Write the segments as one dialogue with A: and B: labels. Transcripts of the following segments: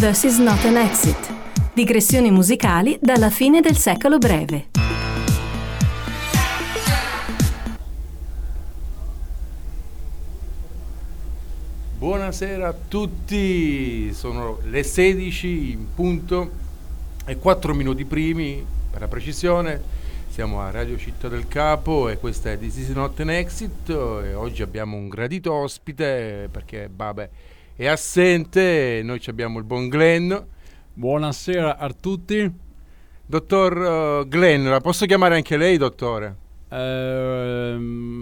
A: This is not an exit. Digressioni musicali dalla fine del secolo breve.
B: Buonasera a tutti, sono le 16 in punto e 4 minuti primi per la precisione. Siamo a Radio Città del Capo e questa è This is not an exit e oggi abbiamo un gradito ospite perché Babe è assente, noi abbiamo il buon Glenn.
C: Buonasera a tutti.
B: Dottor Glenn, la posso chiamare anche lei, dottore?
C: Ho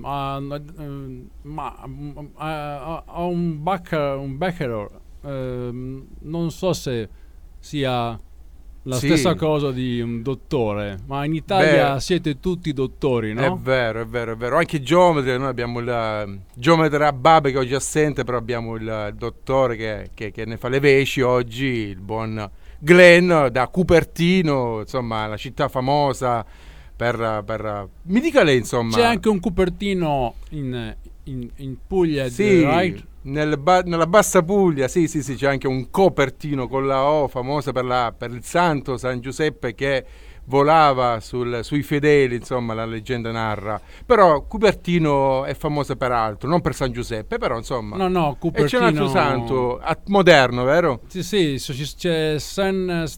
C: un bachelor, non so se sia la stessa cosa di un dottore, ma in Italia siete tutti dottori, no?
B: È vero. Anche geometri, noi abbiamo il geometra Babe che oggi è assente, però abbiamo il dottore che ne fa le veci oggi, il buon Glenn da Cupertino, insomma, la città famosa per mi dica lei, insomma.
C: C'è anche un Cupertino in Puglia,
B: sì,
C: right?
B: Nella bassa Puglia, sì, c'è anche un Copertino con la O, famosa per il santo San Giuseppe che volava sui fedeli, insomma, la leggenda narra. Però Cupertino è famosa per altro, non per San Giuseppe, però insomma.
C: No, Cupertino.
B: E c'è un altro santo moderno, vero?
C: Sì, c'è Saint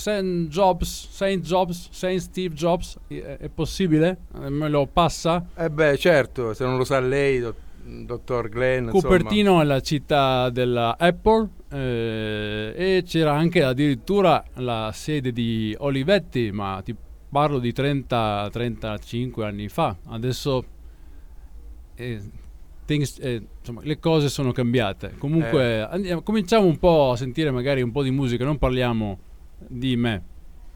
C: Steve Jobs, è possibile? Me lo passa?
B: Certo, se non lo sa lei, dottor Glenn.
C: Cupertino
B: insomma.
C: È la città della Apple e c'era anche addirittura la sede di Olivetti, ma ti parlo di 30-35 anni fa. Adesso insomma, le cose sono cambiate. Comunque cominciamo un po' a sentire magari un po' di musica, non parliamo di me.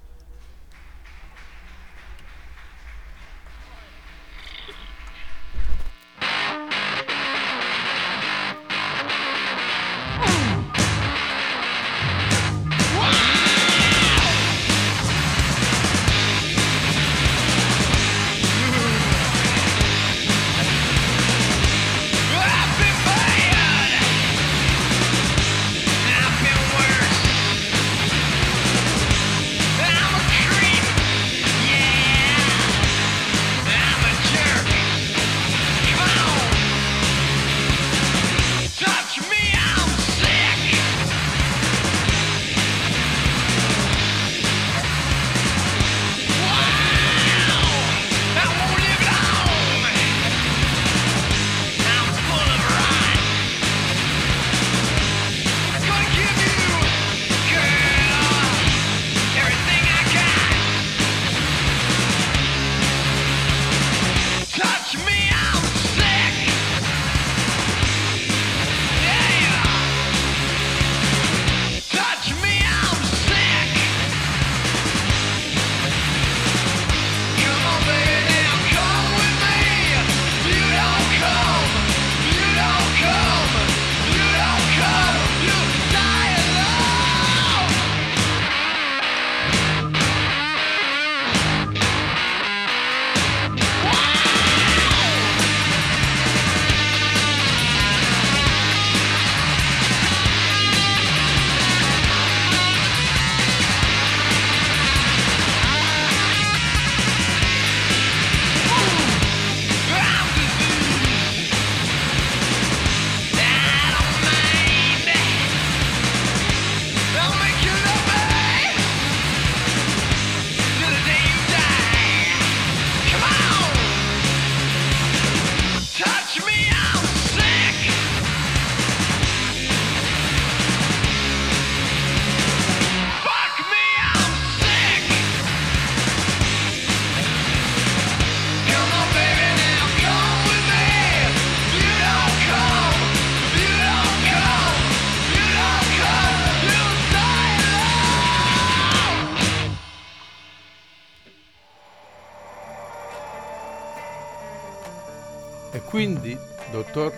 B: Quindi, dottor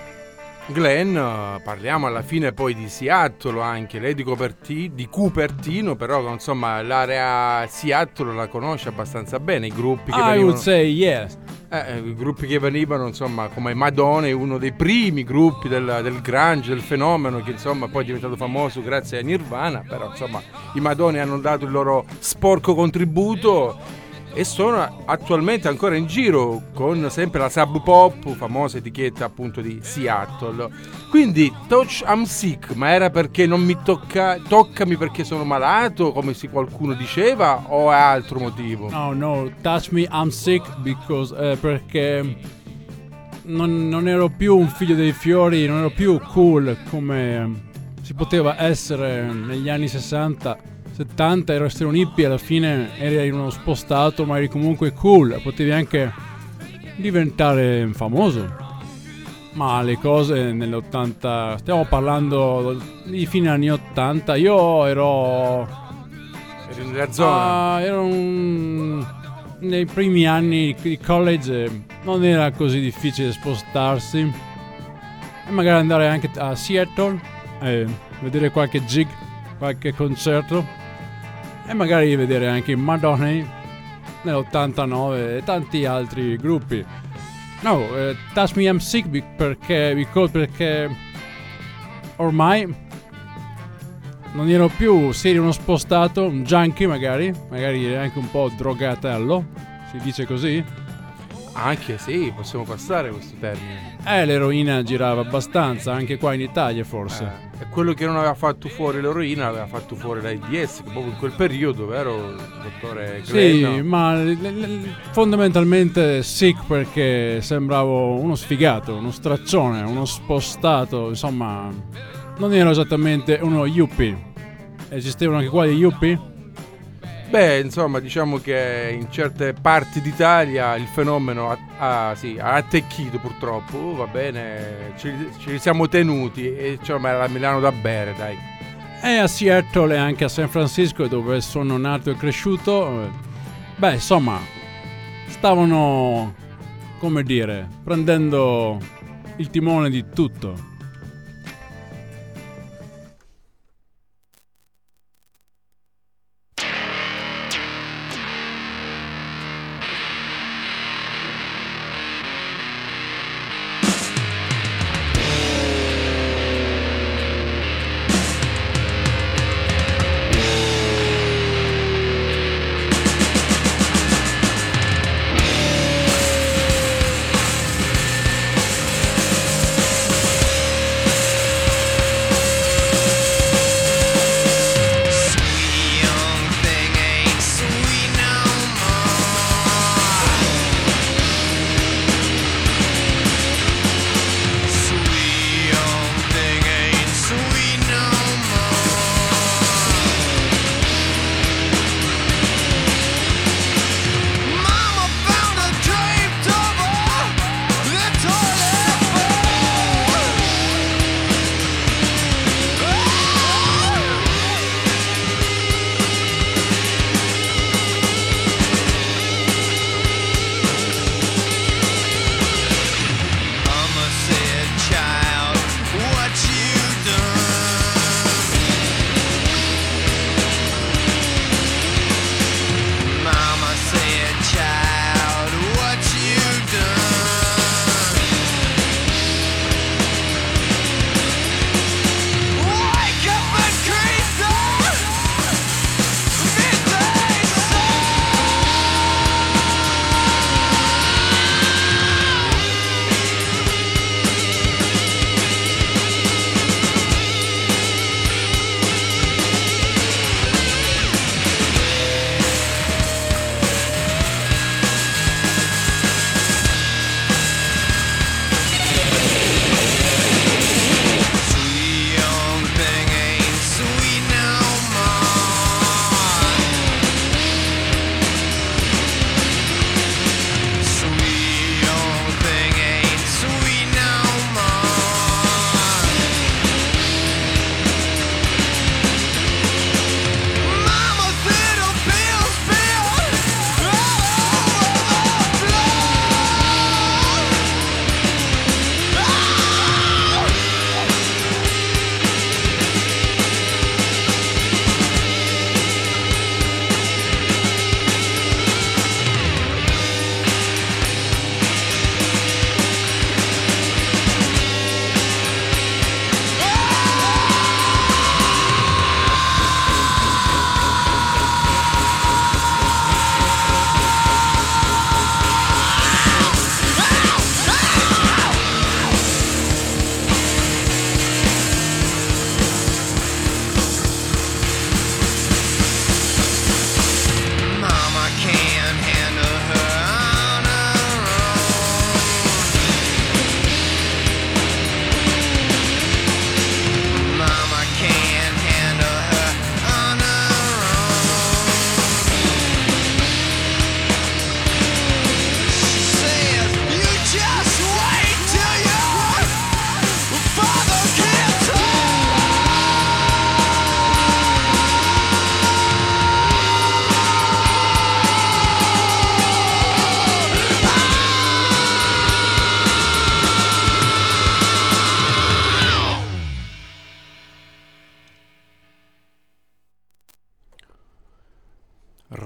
B: Glenn, parliamo alla fine poi di Seattle anche, lei di Cupertino, però insomma l'area Seattle la conosce abbastanza bene, i gruppi che
C: I would say yes.
B: I gruppi che venivano, insomma, come Madonna, è uno dei primi gruppi del grunge, del fenomeno, che insomma poi è diventato famoso grazie a Nirvana, però insomma i Madonna hanno dato il loro sporco contributo e sono attualmente ancora in giro con sempre la Sub Pop, famosa etichetta appunto di Seattle. Quindi Touch I'm Sick, ma era perché non mi toccami perché sono malato, come se qualcuno diceva, o è altro motivo?
C: No, Touch Me I'm Sick perché non ero più un figlio dei fiori, non ero più cool come si poteva essere negli anni 60. 70, ero essere un hippie, alla fine eri uno spostato, ma eri comunque cool, potevi anche diventare famoso. Ma le cose nell'80, stiamo parlando di fine anni 80, io ero
B: nella zona.
C: Nei primi anni di college non era così difficile spostarsi e magari andare anche a Seattle e vedere qualche gig, qualche concerto. E magari vedere anche i Madonna nell'89 e tanti altri gruppi. No, Touch Me I'm Sick perché ormai non ero più, se eri uno spostato, un junkie magari eri anche un po' drogatello, si dice così?
B: Anche sì, possiamo passare questo termine.
C: L'eroina girava abbastanza, anche qua in Italia forse.
B: E quello che non aveva fatto fuori l'eroina aveva fatto fuori l'AIDS, che proprio in quel periodo, vero, dottore Glenn?
C: Sì, ma fondamentalmente sick perché sembravo uno sfigato, uno straccione, uno spostato, insomma, non ero esattamente uno yuppie. Esistevano anche qua gli yuppie?
B: Beh, insomma, diciamo che in certe parti d'Italia il fenomeno ha attecchito purtroppo, va bene, ci siamo tenuti e insomma era a Milano da bere, dai.
C: E a Seattle e anche a San Francisco, dove sono nato e cresciuto, beh, insomma, stavano, come dire, prendendo il timone di tutto.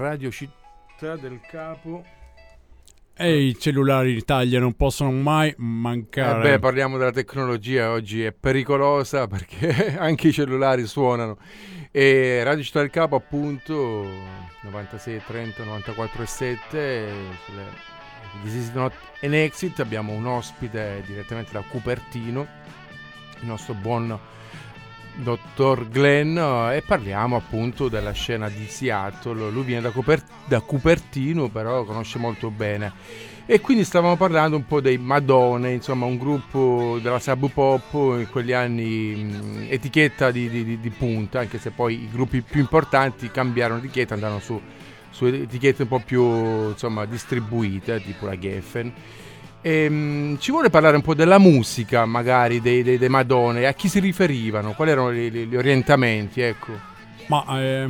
B: Radio Città del Capo.
C: E i cellulari in Italia non possono mai mancare.
B: Parliamo della tecnologia, oggi è pericolosa perché anche i cellulari suonano. E Radio Città del Capo, appunto, 96 30 94 7 sulle This is not an exit. Abbiamo un ospite direttamente da Cupertino, il nostro buon dottor Glenn, e parliamo appunto della scena di Seattle. Lui viene da Cupertino, però conosce molto bene, e quindi stavamo parlando un po' dei Madone, insomma un gruppo della Sub Pop in quegli anni, etichetta di punta, anche se poi i gruppi più importanti cambiarono etichetta, andarono su etichette un po' più, insomma, distribuite, tipo la Geffen. Ci vuole parlare un po' della musica, magari dei Madone, a chi si riferivano, quali erano gli orientamenti, ecco.
C: Ma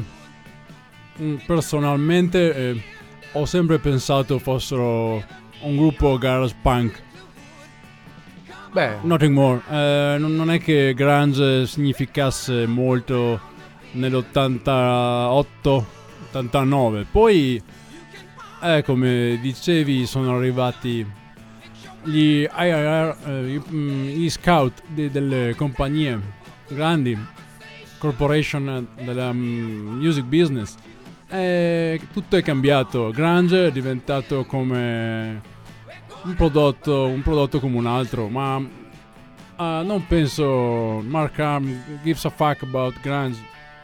C: personalmente ho sempre pensato fossero un gruppo garage punk. Nothing more. Non è che grunge significasse molto nell'88, 89. Poi come dicevi, sono arrivati gli IRR, gli scout delle compagnie grandi, corporation della music business, e tutto è cambiato. Grunge è diventato come un prodotto come un altro, ma non penso Mark Arm gives a fuck about grunge.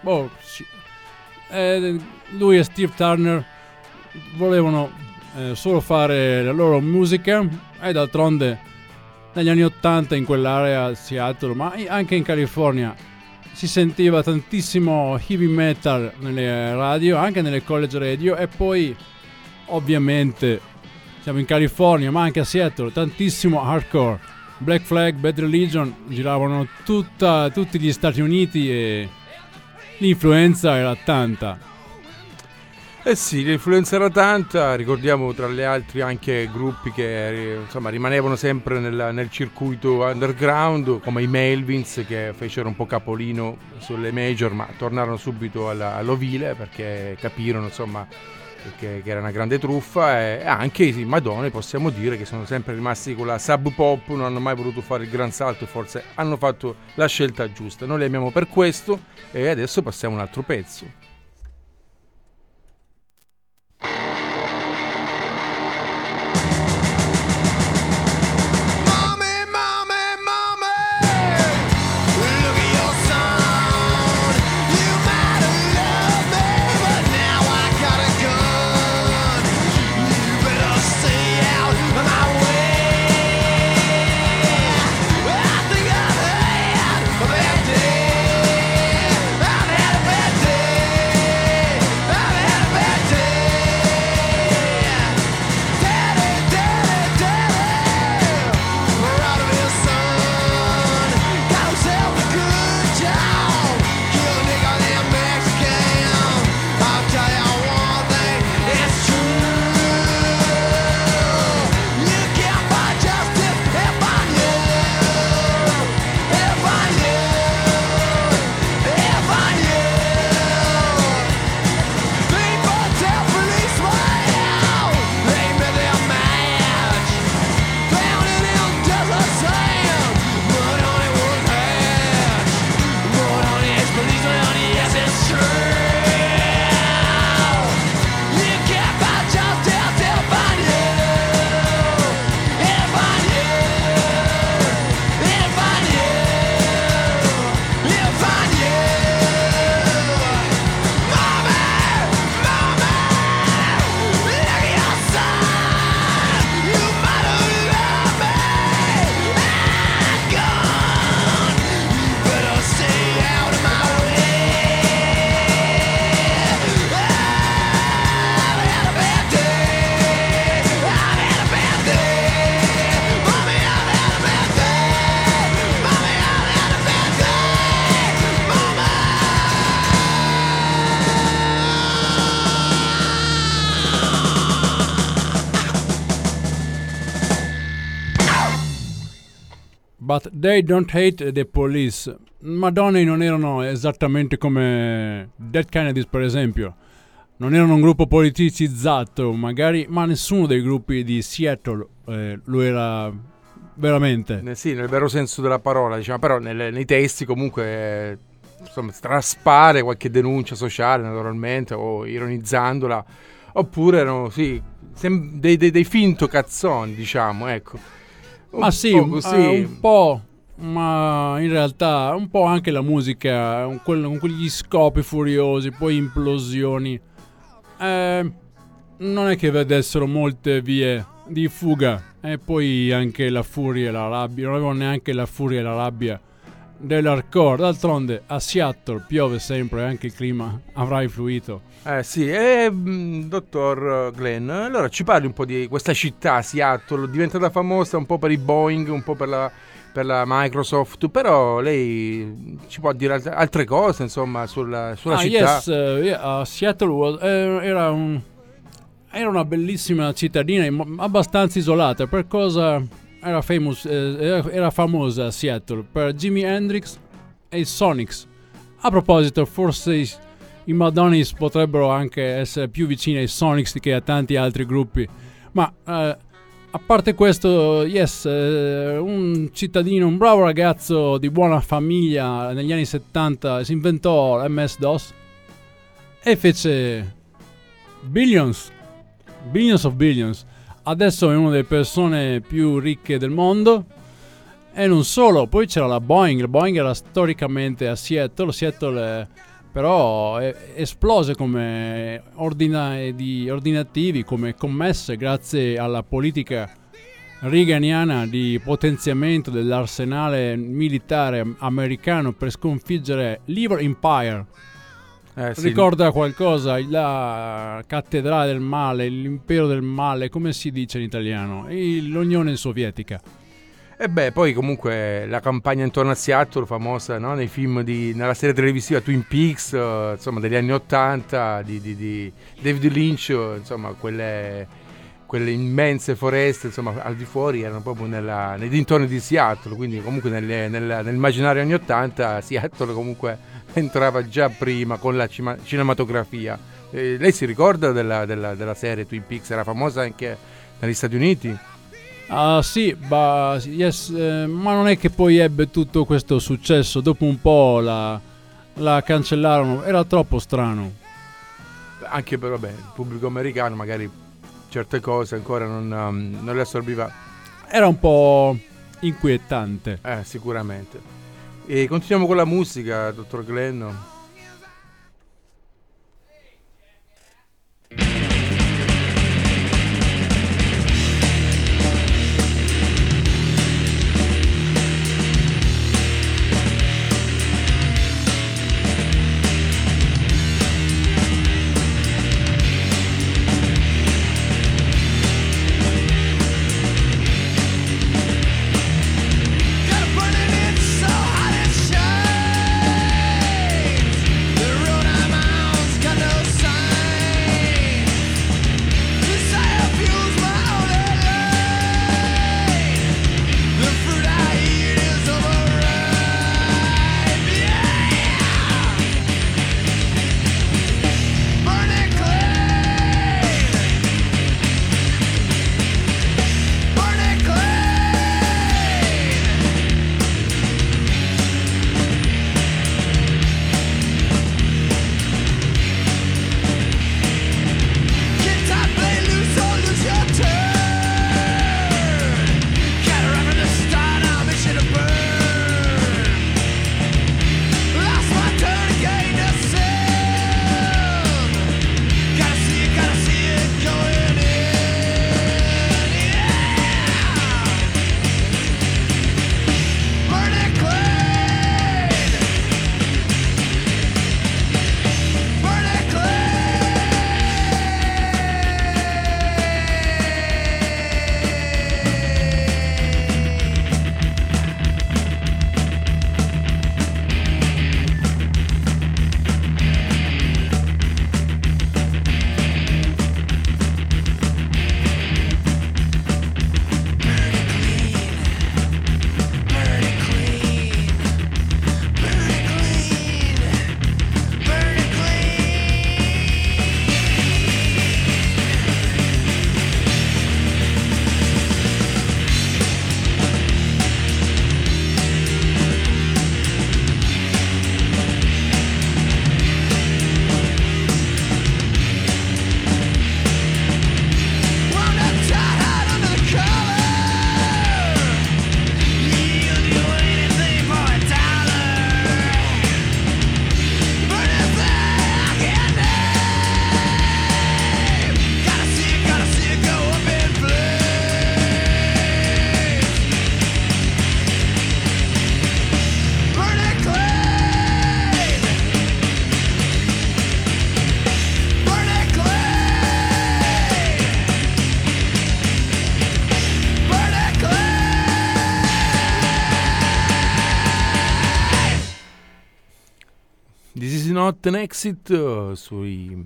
C: Lui e Steve Turner volevano solo fare la loro musica, e d'altronde negli anni 80 in quell'area, Seattle, ma anche in California, si sentiva tantissimo heavy metal nelle radio, anche nelle college radio, e poi ovviamente siamo in California, ma anche a Seattle, tantissimo hardcore. Black Flag, Bad Religion giravano tutti gli Stati Uniti, e l'influenza era tanta.
B: Sì, l'influenza era tanta. Ricordiamo tra le altre anche gruppi che, insomma, rimanevano sempre nel circuito underground, come i Melvins, che fecero un po' capolino sulle major, ma tornarono subito all'ovile perché capirono, insomma, che era una grande truffa. E anche i Madonna, possiamo dire che sono sempre rimasti con la Sub Pop, non hanno mai voluto fare il gran salto, e forse hanno fatto la scelta giusta. Noi li amiamo per questo, e adesso passiamo a un altro pezzo.
C: But they don't hate the police. Madonna non erano esattamente come Dead Kennedys, per esempio. non erano un gruppo politicizzato, magari, ma nessuno dei gruppi di Seattle lo era veramente.
B: Sì, nel vero senso della parola, diciamo, però nei testi comunque insomma, traspare qualche denuncia sociale naturalmente, o ironizzandola, oppure erano sì, dei finto cazzoni, diciamo, ecco.
C: Ma sì, un po', ma in realtà un po' anche la musica, con quegli scopi furiosi, poi implosioni. Non è che vedessero molte vie di fuga, e poi anche la furia e la rabbia, non avevano neanche la furia e la rabbia dell'hardcore. D'altronde a Seattle piove sempre, anche il clima avrà influito.
B: Sì, dottor Glenn, allora ci parli un po' di questa città, Seattle, diventata famosa un po' per i Boeing, un po' per la Microsoft, però lei ci può dire altre cose, insomma, sulla città?
C: Yes, Seattle era una bellissima cittadina, abbastanza isolata. Per cosa era famosa Seattle? Per Jimi Hendrix e i Sonics. A proposito, forse i Madonnas potrebbero anche essere più vicini ai Sonics che a tanti altri gruppi, ma a parte questo, un cittadino, un bravo ragazzo di buona famiglia, negli anni 70 si inventò l'MS-DOS e fece Billions of Billions. Adesso è una delle persone più ricche del mondo. E non solo, poi c'era la Boeing era storicamente a Seattle però esplose come ordinativi, come commesse, grazie alla politica reaganiana di potenziamento dell'arsenale militare americano per sconfiggere l'Evil Empire. Sì. Ricorda qualcosa? La cattedrale del male, l'impero del male, come si dice in italiano? L'Unione Sovietica.
B: E poi comunque la campagna intorno a Seattle, famosa, no? Nei film nella serie televisiva Twin Peaks, insomma, degli anni 80, di David Lynch, insomma, quelle immense foreste, insomma, al di fuori erano proprio nei dintorni di Seattle, quindi comunque nell'immaginario anni 80 Seattle comunque entrava già prima con la cinematografia. Lei si ricorda della serie Twin Peaks? Era famosa anche negli Stati Uniti?
C: Sì, ma non è che poi ebbe tutto questo successo. Dopo un po' la cancellarono, era troppo strano.
B: Anche per il pubblico americano magari certe cose ancora non le assorbiva.
C: Era un po' inquietante.
B: Sicuramente. E continuiamo con la musica, dottor Glenn.
D: Burning it so hot and shine.
B: Not an Exit sui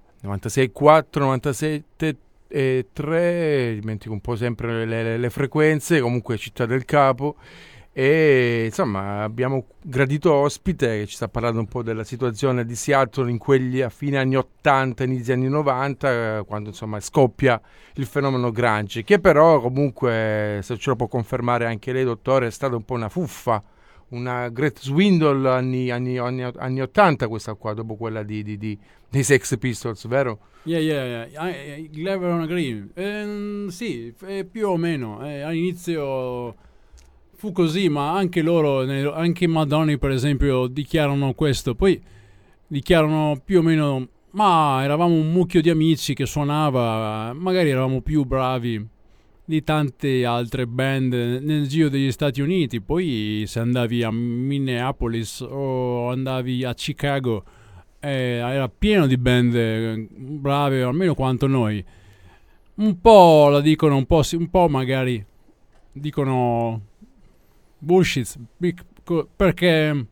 B: 96.4, 97.3, dimentico un po' sempre le frequenze, comunque Città del Capo. E insomma abbiamo gradito ospite che ci sta parlando un po' della situazione di Seattle in quegli a fine anni 80, inizi anni 90, quando insomma scoppia il fenomeno grunge, che però comunque, se ce lo può confermare anche lei dottore, è stata un po' una fuffa, una Great Swindle anni 80 questa qua, dopo quella dei Sex Pistols, vero?
C: Yeah, I never agree. Sì, più o meno, all'inizio fu così, ma anche loro, anche Madonna per esempio, dichiarano questo, poi dichiarano più o meno, ma eravamo un mucchio di amici che suonava, magari eravamo più bravi di tante altre band nel giro degli Stati Uniti, poi se andavi a Minneapolis o andavi a Chicago era pieno di band brave, almeno quanto noi. Un po' la dicono, un po' magari dicono bullshit, perché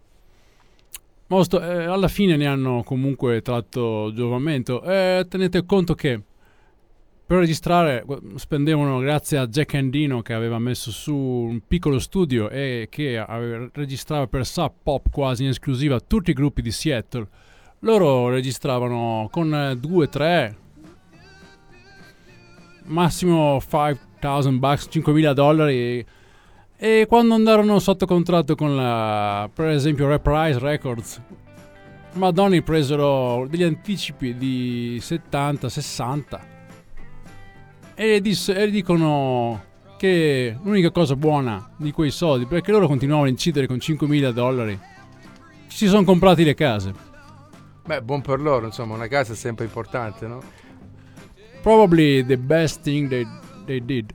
C: alla fine ne hanno comunque tratto giovamento. Tenete conto che per registrare spendevano, grazie a Jack Endino che aveva messo su un piccolo studio e che registrava per Sub Pop quasi in esclusiva tutti i gruppi di Seattle, loro registravano con 2-3, massimo $5,000, $5,000, e quando andarono sotto contratto con per esempio Reprise Records, Madonna presero degli anticipi di 70-60 e dicono che l'unica cosa buona di quei soldi, perché loro continuavano a incidere con $5,000, si sono comprati le case.
B: Beh, buon per loro, insomma, una casa è sempre importante, no?
C: Probably the best thing they did.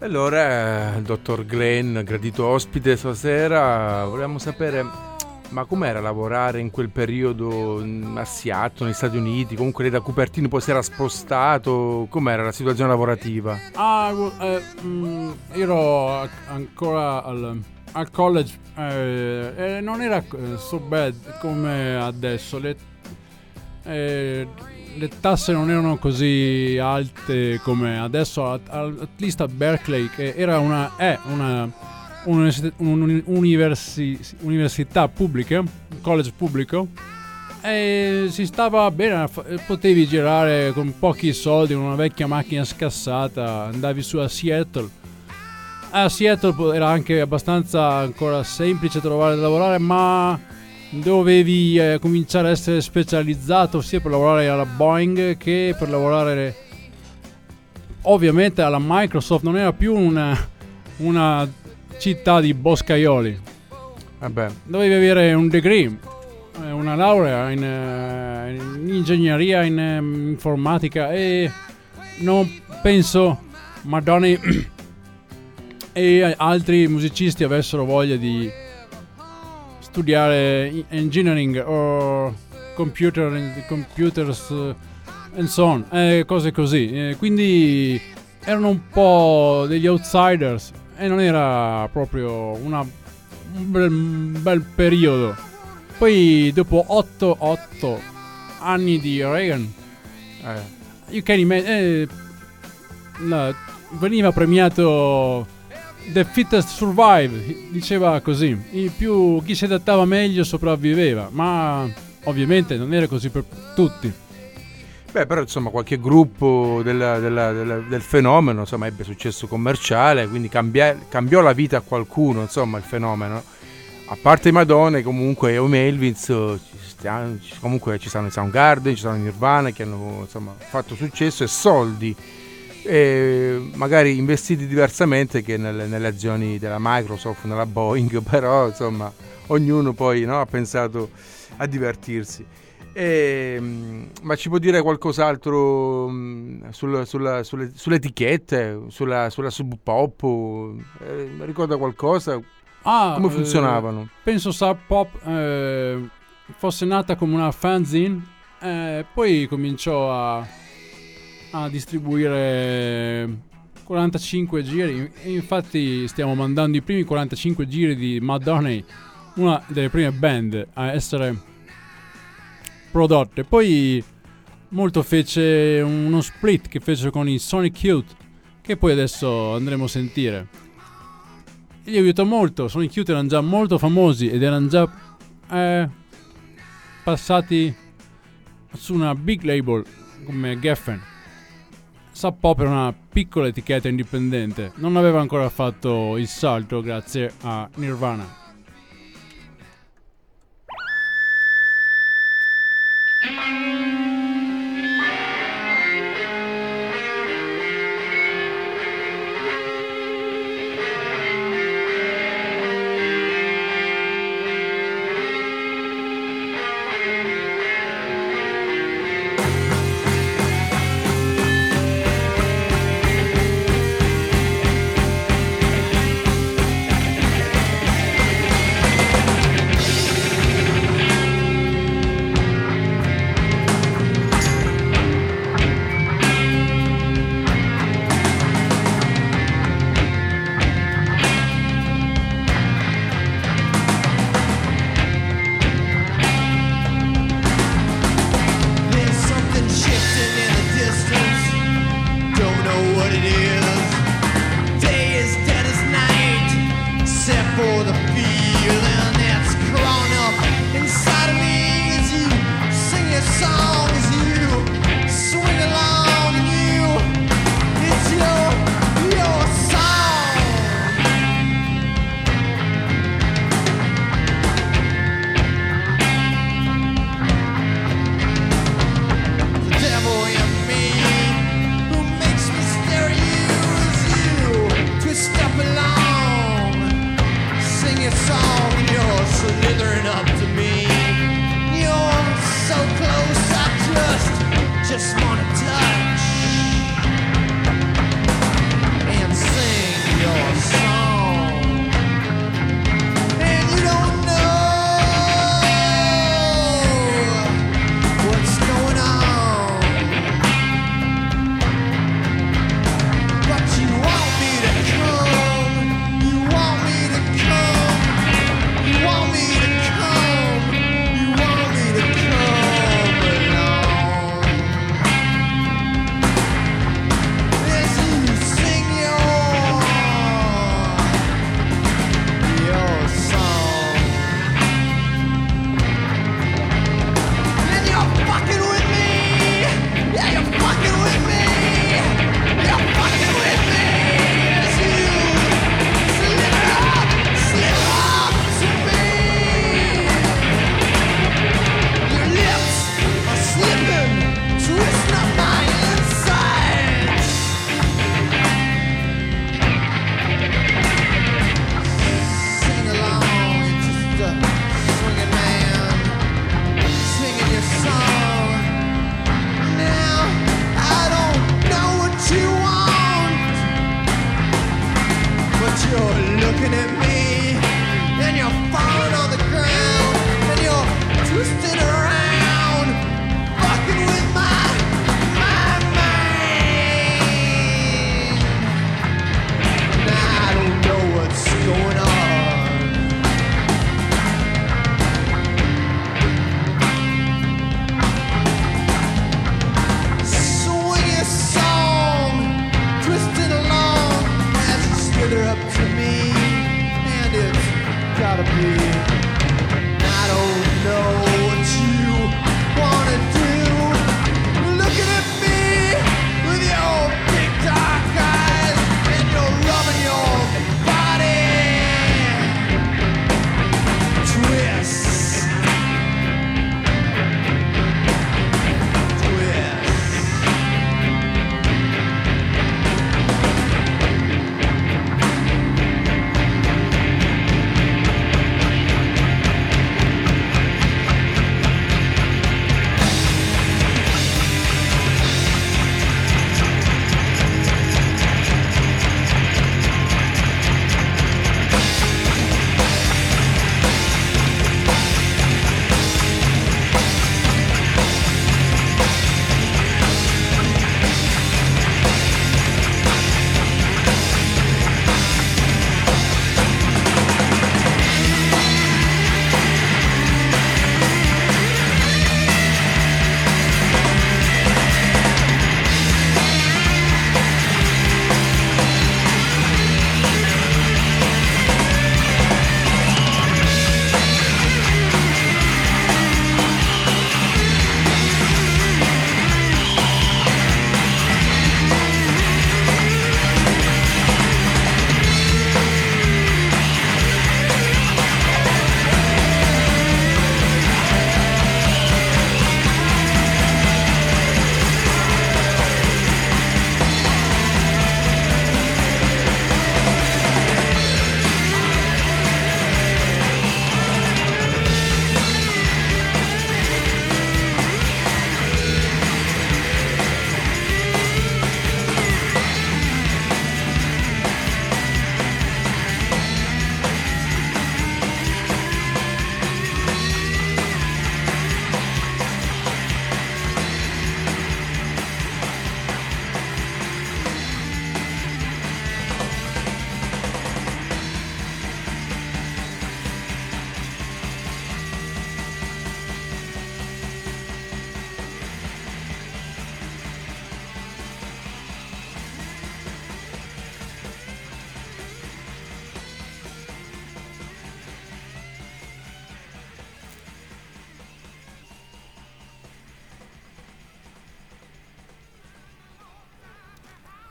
B: Allora, il dottor Glenn, gradito ospite stasera, volevamo sapere, ma com'era lavorare in quel periodo a Seattle, negli Stati Uniti? Comunque lei da Cupertino poi si era spostato, com'era la situazione lavorativa?
C: Ero ancora al college, non era so bad come adesso, le tasse non erano così alte come adesso, at least a Berkeley, che era un'università pubblica, un college pubblico, e si stava bene, potevi girare con pochi soldi, con una vecchia macchina scassata, andavi su a Seattle. A Seattle era anche abbastanza ancora semplice trovare da lavorare, ma dovevi cominciare a essere specializzato sia per lavorare alla Boeing che per lavorare ovviamente alla Microsoft. Non era più una città di boscaioli.
B: Vabbè.
C: Dovevi avere un degree, una laurea in ingegneria, in informatica, e non penso Madonna e altri musicisti avessero voglia di studiare engineering o computers and so on, cose così, quindi erano un po' degli outsiders e non era proprio un bel periodo. Poi dopo 8 anni di Reagan, you can imagine, veniva premiato The fittest survive, diceva così. Chi si adattava meglio sopravviveva, ma ovviamente non era così per tutti.
B: Beh, però insomma qualche gruppo del fenomeno insomma ebbe successo commerciale, quindi cambiò la vita a qualcuno, insomma, il fenomeno. A parte i Madonna, comunque o Melvins, comunque ci stanno i Soundgarden, ci stanno i Nirvana, che hanno insomma fatto successo e soldi, magari investiti diversamente che nelle azioni della Microsoft, nella Boeing, però insomma ognuno poi, no, ha pensato a divertirsi. Ma ci può dire qualcos'altro sulle etichette, sulla Sub Pop? Ricorda qualcosa? Come funzionavano?
C: Penso Sub Pop fosse nata come una fanzine, poi cominciò a distribuire 45 giri, e infatti stiamo mandando i primi 45 giri di Madonna, una delle prime band a essere prodotte. Poi molto fece uno split che fece con i Sonic Youth, che poi adesso andremo a sentire. Gli aiutò molto. Sonic Youth erano già molto famosi ed erano già passati su una big label come Geffen. Sub Pop era una piccola etichetta indipendente, non aveva ancora fatto il salto grazie a Nirvana.
D: Just wanna touch and sing.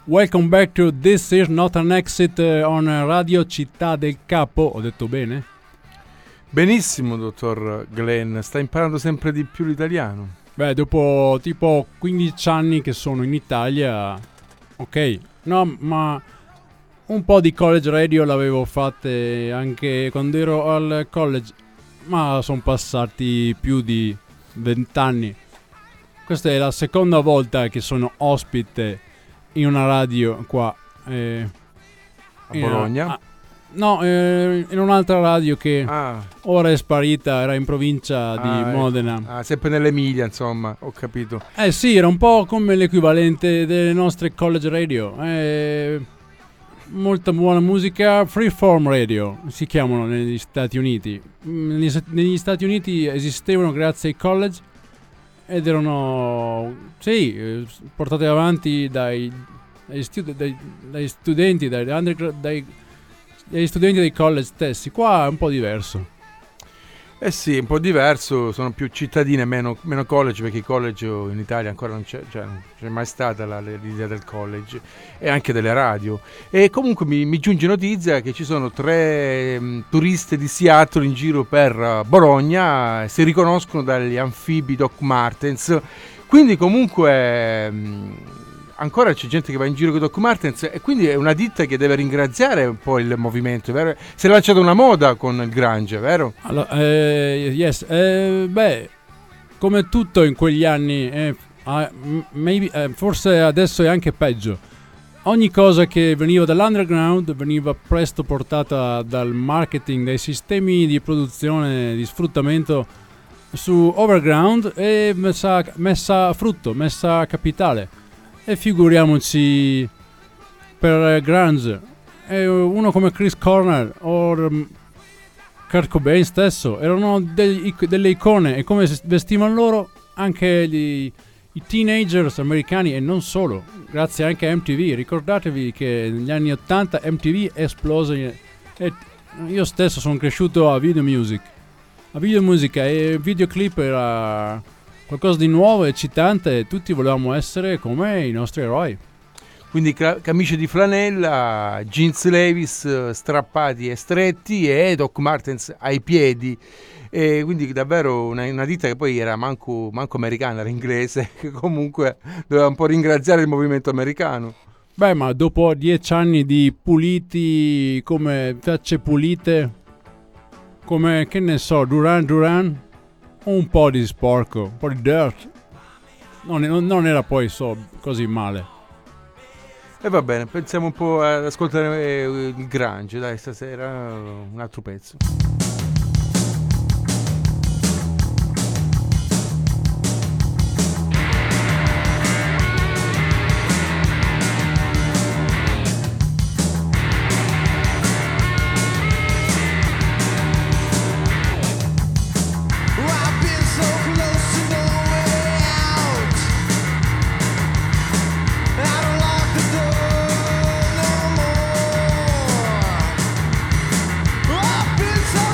C: Welcome back to This Is Not an Exit on Radio Città del Capo. Ho detto bene?
B: Benissimo, dottor Glenn. Sta imparando sempre di più l'italiano.
C: Beh, dopo tipo 15 anni che sono in Italia, ok. No, ma un po' di college radio l'avevo fatte anche quando ero al college, ma sono passati più di 20 anni. Questa è la seconda volta che sono ospite in una radio qua
B: A Bologna?
C: In un'altra radio che ora è sparita, era in provincia di Modena.
B: Sempre nell'Emilia, insomma, ho capito.
C: Sì, era un po' come l'equivalente delle nostre college radio. Molta buona musica, freeform radio si chiamano negli Stati Uniti. Negli Stati Uniti esistevano grazie ai college ed erano portate avanti dagli studenti, dagli studenti dei college stessi. Qua è un po' diverso.
B: Sì, un po' diverso, sono più cittadine, meno college, perché il college in Italia ancora non c'è, cioè non c'è mai stata l'idea del college, e anche delle radio. E comunque mi giunge notizia che ci sono 3 turiste di Seattle in giro per Bologna, si riconoscono dagli anfibi Doc Martens, quindi comunque ancora c'è gente che va in giro con Doc Martens, e quindi è una ditta che deve ringraziare un po' il movimento, vero? Si è lanciata una moda con il grunge, vero?
C: Allora, yes, come tutto in quegli anni, forse adesso è anche peggio. Ogni cosa che veniva dall'underground veniva presto portata dal marketing, dai sistemi di produzione, di sfruttamento su overground e messa a frutto, messa a capitale. E figuriamoci per grunge, uno come Chris Cornell o Kurt Cobain stesso erano delle icone, e come vestivano loro anche i teenagers americani, e non solo, grazie anche a MTV. Ricordatevi che negli anni 80 MTV esplose, e io stesso sono cresciuto a video musica, e videoclip era qualcosa di nuovo, eccitante, e tutti volevamo essere come i nostri eroi.
B: Quindi camicie di flanella, jeans Levi's strappati e stretti, e Doc Martens ai piedi. E quindi davvero una ditta che poi era manco americana, era inglese, che comunque doveva un po' ringraziare il movimento americano.
C: Beh, ma dopo 10 anni di puliti, come facce pulite, come, che ne so, Duran, un po' di sporco, un po' di dirt, non era poi così male.
B: E va bene, pensiamo un po' ad ascoltare il grunge, dai, stasera un altro pezzo.
D: I've been so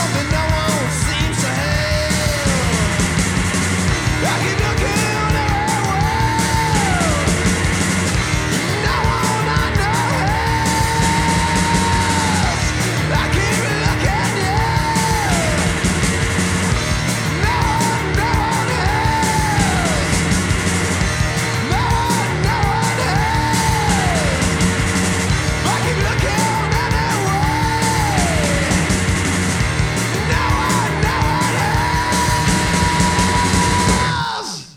D: something no one seems to have. I keep looking everywhere, no one I know has. I keep looking, yeah, no one has. No one has. I keep looking anyway. No one has.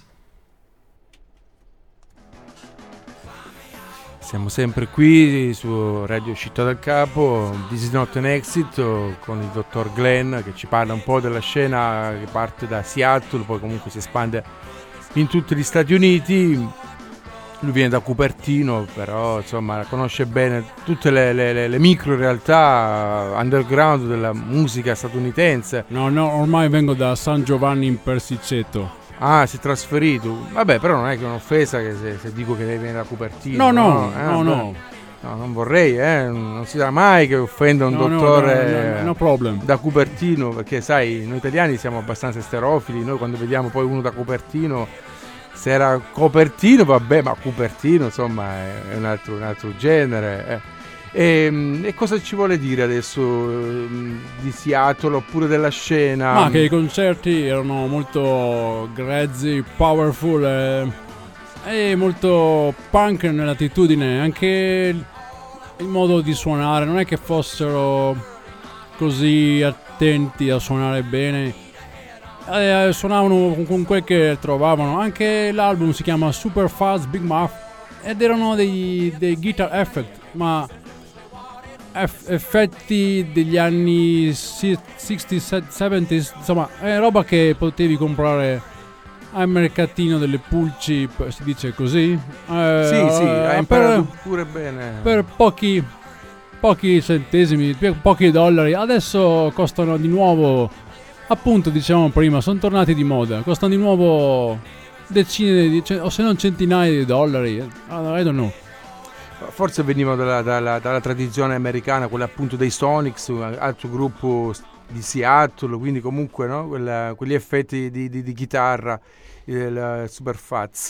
B: Siamo sempre qui su Radio Città del Capo, This is not an exit, con il dottor Glenn che ci parla un po' della scena che parte da Seattle, poi comunque si espande in tutti gli Stati Uniti. Lui viene da Cupertino, però insomma conosce bene tutte le micro realtà underground della musica statunitense.
C: No, ormai vengo da San Giovanni in Persiceto.
B: Ah, si è trasferito. Vabbè, però non è che è un'offesa che se dico che lei viene da Cupertino.
C: No,
B: No, non vorrei, non si sa mai che offenda un dottore
C: no problem.
B: da Cupertino, perché sai, noi italiani siamo abbastanza esterofili, noi quando vediamo poi uno da Cupertino, se era Copertino, vabbè, ma Cupertino insomma è un altro genere. E cosa ci vuole dire adesso di Seattle oppure della scena?
C: Ma che i concerti erano molto grezzi, powerful e molto punk nell'attitudine, anche il modo di suonare, non è che fossero così attenti a suonare bene, suonavano con quel che trovavano. Anche l'album si chiama Super Fuzz Big Muff ed erano dei guitar effect, ma effetti degli anni 60s, 70s, insomma è roba che potevi comprare al mercatino delle pulci, si dice così.
B: Sì, hai imparato pure bene.
C: Per pochi centesimi, pochi dollari. Adesso costano di nuovo, appunto dicevamo prima, sono tornati di moda, costano di nuovo decine o se non centinaia di dollari. I don't know.
B: Forse venivano dalla tradizione americana, quella appunto dei Sonics, un altro gruppo di Seattle, quindi comunque no? Quegli effetti di chitarra, il Super Fuzz.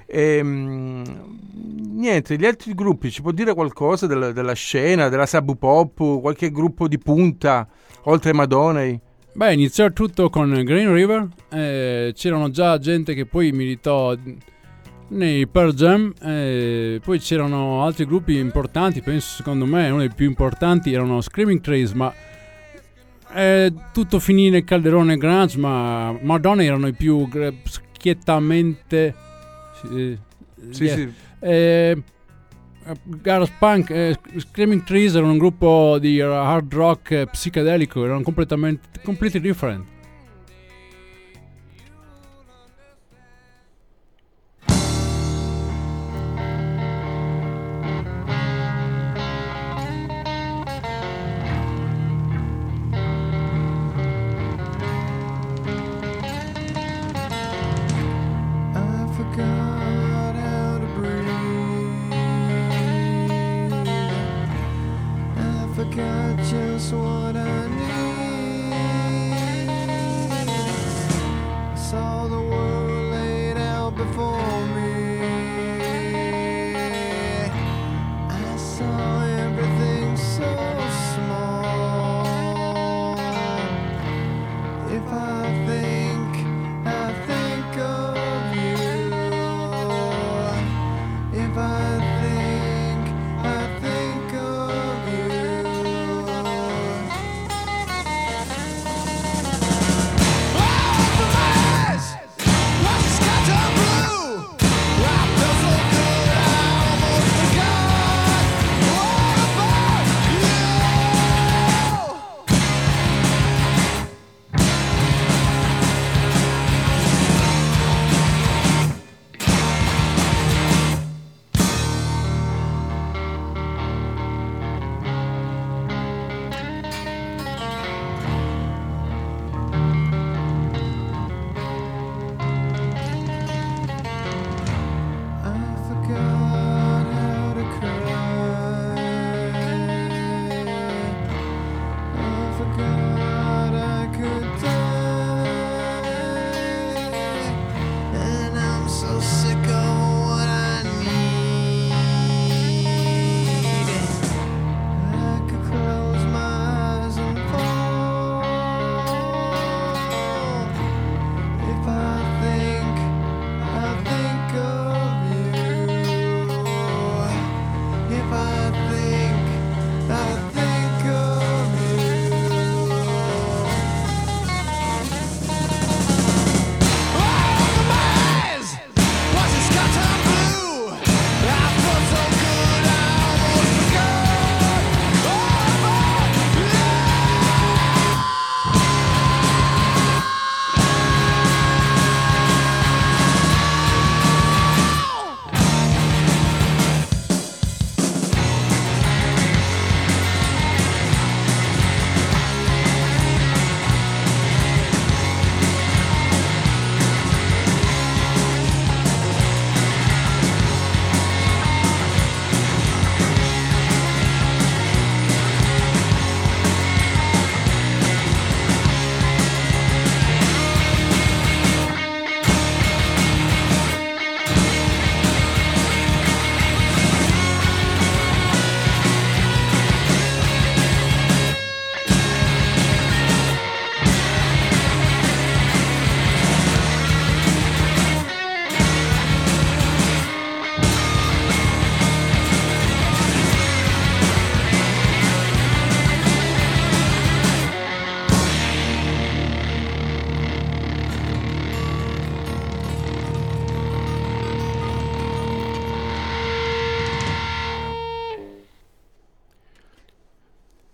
B: Niente, gli altri gruppi, ci può dire qualcosa della scena, della Sub Pop, qualche gruppo di punta, oltre ai Madonnai?
C: Beh, iniziò tutto con Green River, c'erano già gente che poi militò nei Pearl Jam, poi c'erano altri gruppi importanti, penso secondo me uno dei più importanti erano Screaming Trees, ma tutto finì nel calderone grunge, ma Madonna erano i più schiettamente garage punk. Screaming Trees erano un gruppo di hard rock psichedelico, erano completely different.
D: Just what I need.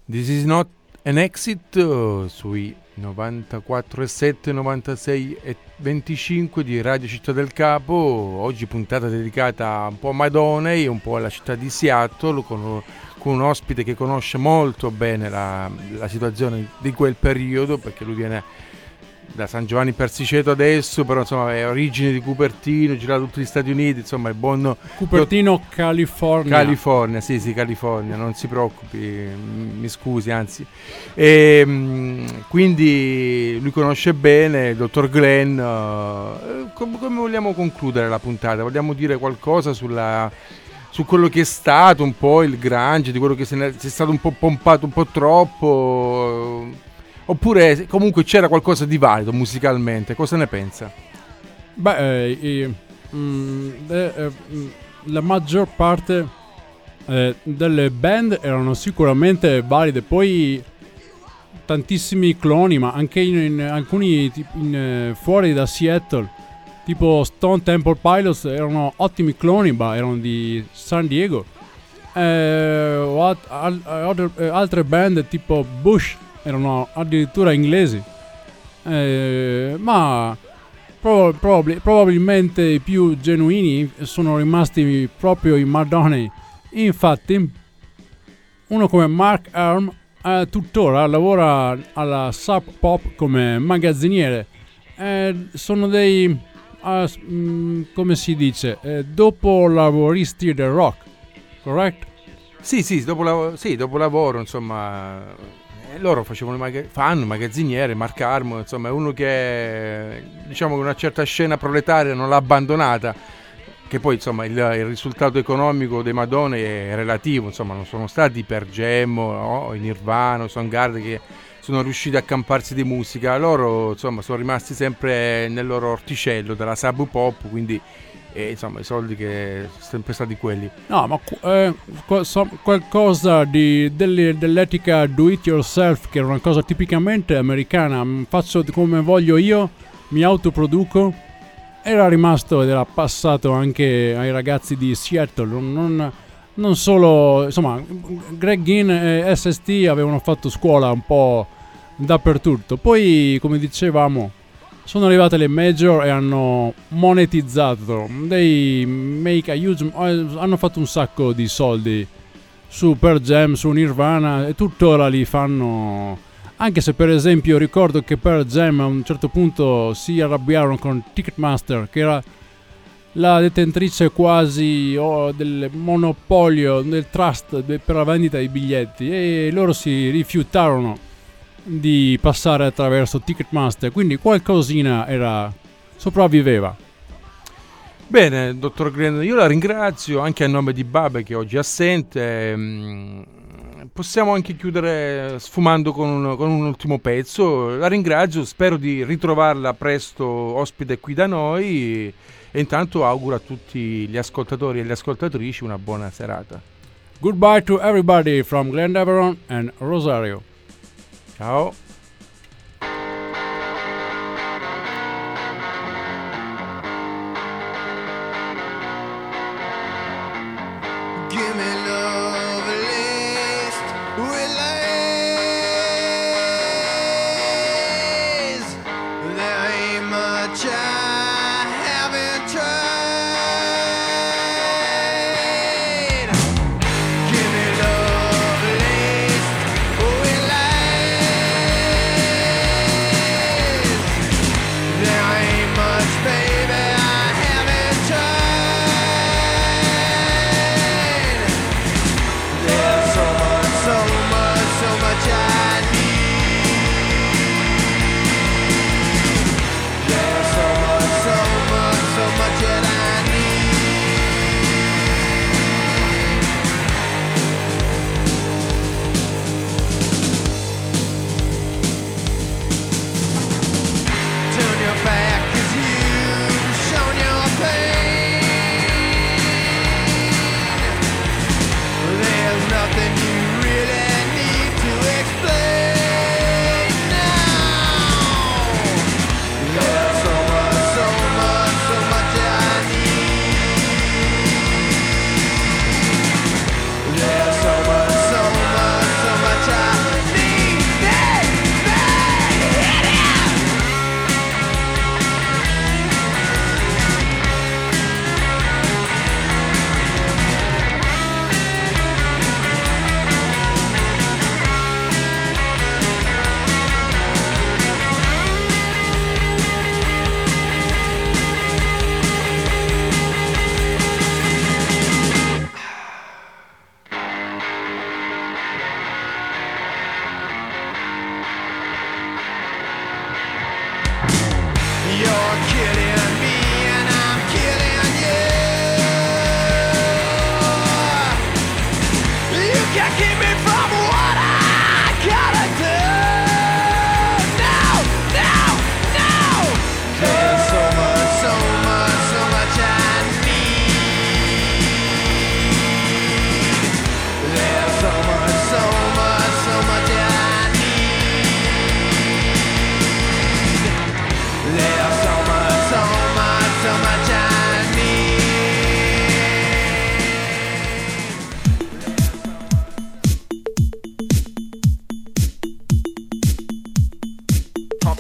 B: This is not an exit sui 94,7, 96 e 25 di Radio Città del Capo. Oggi puntata dedicata un po' a Madonna e un po' alla città di Seattle con un ospite che conosce molto bene la situazione di quel periodo, perché lui viene da San Giovanni Persiceto adesso, però insomma è origine di Cupertino, girato tutti gli Stati Uniti, insomma è buon
C: Cupertino, California,
B: sì, California, non si preoccupi, mi scusi, anzi. E, quindi lui conosce bene il dottor Glenn. Come vogliamo concludere la puntata? Vogliamo dire qualcosa su quello che è stato un po' il grunge, di quello che è stato un po' pompato un po' troppo, oppure comunque c'era qualcosa di valido musicalmente? Cosa ne pensa?
C: Beh, la maggior parte delle band erano sicuramente valide, poi tantissimi cloni, ma anche in alcuni fuori da Seattle, tipo Stone Temple Pilots erano ottimi cloni, ma erano di San Diego. Altre band tipo Bush erano addirittura inglesi, ma probabilmente i più genuini sono rimasti proprio i Madonna. Infatti uno come Mark Arm tuttora lavora alla Sub Pop come magazziniere. Sono dei come si dice, dopo lavoristi del rock, correct?
B: Sì, dopo lavoro, insomma. Loro fanno magazziniere. Mark Armo, insomma, è uno che, diciamo, che una certa scena proletaria non l'ha abbandonata, che poi insomma il risultato economico dei Madonna è relativo, insomma non sono stati per Jam o i Nirvana o Soundgarden che sono riusciti a camparsi di musica. Loro insomma sono rimasti sempre nel loro orticello della Sub Pop, quindi insomma i soldi che sono sempre stati quelli.
C: No, ma qualcosa dell'etica do it yourself, che era una cosa tipicamente americana, faccio come voglio io, mi autoproduco, era rimasto ed era passato anche ai ragazzi di Seattle. Non solo, insomma, Greg Ginn e SST avevano fatto scuola un po' dappertutto. Poi, come dicevamo, sono arrivate le major e hanno monetizzato, hanno fatto un sacco di soldi su Pearl Jam, su Nirvana, e tuttora li fanno. Anche se per esempio ricordo che Pearl Jam a un certo punto si arrabbiarono con Ticketmaster, che era la detentrice quasi del monopolio, del trust per la vendita dei biglietti, e loro si rifiutarono di passare attraverso Ticketmaster, quindi qualcosina sopravviveva.
B: Bene, dottor Glenn, io la ringrazio anche a nome di Babe, che oggi è assente. Possiamo anche chiudere sfumando con un ultimo pezzo. La ringrazio, spero di ritrovarla presto ospite qui da noi, e intanto auguro a tutti gli ascoltatori e le ascoltatrici una buona serata.
C: Goodbye to everybody from Glen Deveron and Rosario.
B: Ciao.
D: Give me love list with lies. There ain't much I haven't tried. Give me love list with lies.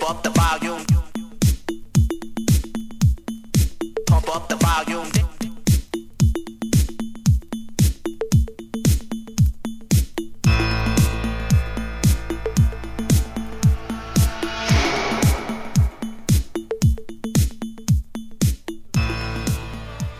E: up the volume. Pump up the volume.